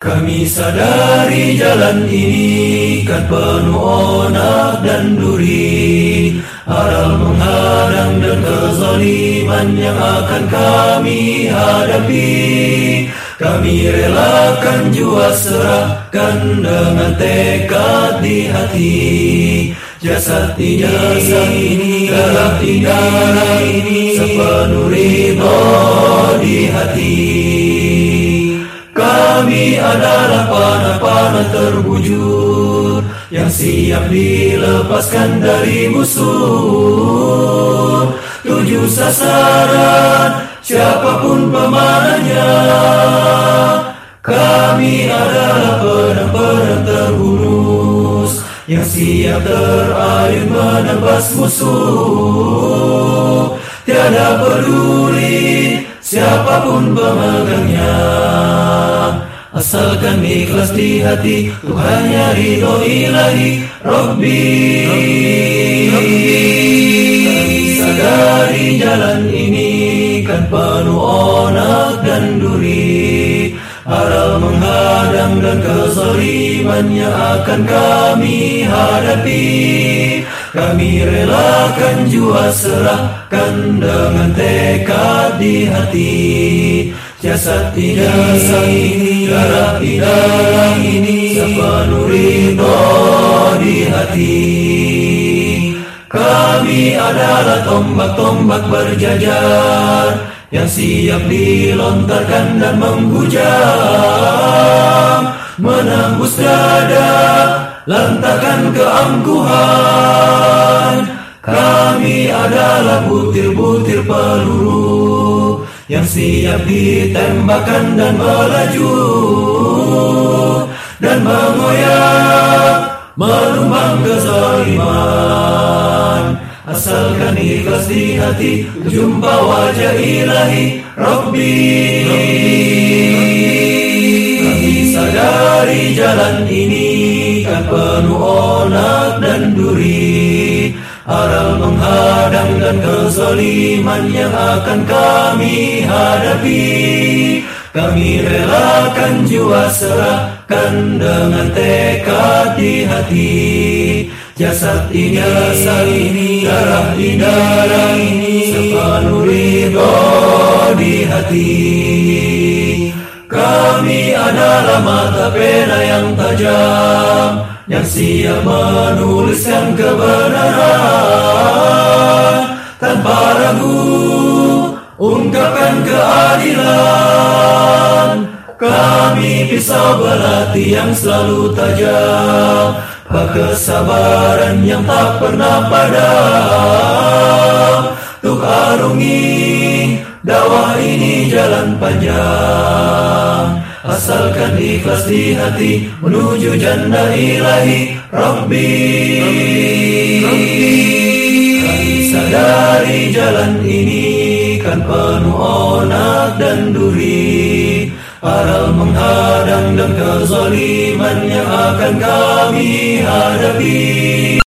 Kami sadari jalan ini kan penuh onak dan duri, aral menghadang dan kezaliman yang akan kami hadapi. Kami relakan jiwa serahkan dengan tekad di hati. Jasad ini, darah ini, sepenuh ridho di hati. Kami adalah panah-panah terbujur yang siap dilepaskan dari musuh. Tuju sasaran siapapun pemanahnya. Kami adalah pedang-pedang terhunus yang siap terayun menebas musuh. Tiada peduli siapapun pemegangnya, asalkan ikhlas di hati, Tuhannya ridho ilahi. Rabbi, sadari jalan ini kan penuh onak dan duri, aral menghadang dan kezaliman yang akan kami hadapi. Kami relakan jiwa serahkan dengan tekad di hati. Jasad ini, darah ini, sepenuh ridho di hati. Kami adalah tombak-tombak berjajar yang siap dilontarkan dan menghujam, menembus dada, lantakan keangkuhan. Kami adalah butir-butir peluru yang siap ditembakkan dan melaju dan mengoyak, menumbang kezaliman. Asalkan ikhlas di hati, jumpa wajah ilahi. Rabbi, kami sadari jalan ini kan penuh onak dan duri, aral menghadang dan kezaliman yang akan kami hadapi. Kami relakan jiwa serahkan dengan tekad di hati. Jasad ini, darah ini, sepenuh ridho di hati. Kami adalah mata pena yang tajam yang siap menuliskan kebenaran. Tanpa ragu ungkapkan keadilan. Kami pisau belati yang selalu tajam, kesabaran yang tak pernah padam. Untuk arungi dakwah ini jalan panjang, asalkan ikhlas di hati menuju jannah ilahi. Rabbi, kami sadari jalan ini kan penuh onak dan duri, aral menghadang dan kezaliman yang akan kami hadapi.